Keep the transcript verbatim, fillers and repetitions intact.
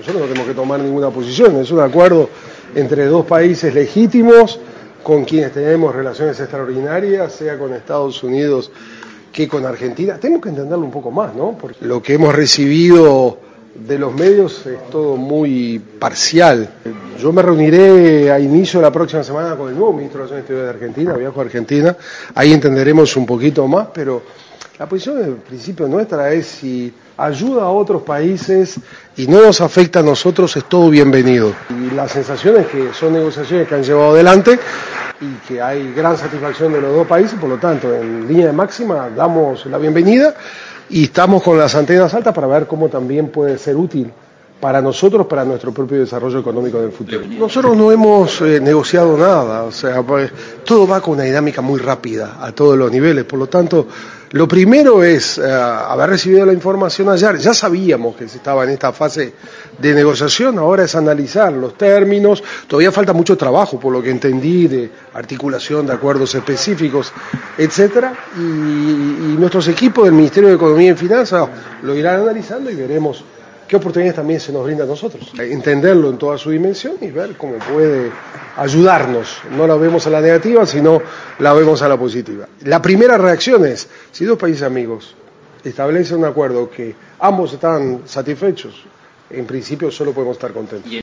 nosotros no tenemos que tomar ninguna posición, es un acuerdo entre dos países legítimos con quienes tenemos relaciones extraordinarias, sea con Estados Unidos que con Argentina. Tenemos que entenderlo un poco más, ¿no? Porque lo que hemos recibido de los medios es todo muy parcial. Yo me reuniré a inicio de la próxima semana con el nuevo ministro de Relaciones Exteriores de Argentina, viajo a Argentina, ahí entenderemos un poquito más, pero la posición en principio nuestra es si ayuda a otros países y no nos afecta a nosotros, es todo bienvenido. Y la sensación es que son negociaciones que han llevado adelante y que hay gran satisfacción de los dos países, por lo tanto, en línea de máxima damos la bienvenida y estamos con las antenas altas para ver cómo también puede ser útil para nosotros, para nuestro propio desarrollo económico del futuro. Nosotros no hemos eh, negociado nada, o sea, pues, todo va con una dinámica muy rápida a todos los niveles, por lo tanto, lo primero es eh, haber recibido la información ayer, ya sabíamos que se estaba en esta fase de negociación, ahora es analizar los términos, todavía falta mucho trabajo, por lo que entendí, de articulación de acuerdos específicos, etcétera, y, y nuestros equipos del Ministerio de Economía y Finanzas lo irán analizando y veremos qué oportunidades también se nos brinda a nosotros. Entenderlo en toda su dimensión y ver cómo puede ayudarnos. No la vemos a la negativa, sino la vemos a la positiva. La primera reacción es, si dos países amigos establecen un acuerdo que ambos están satisfechos, en principio solo podemos estar contentos.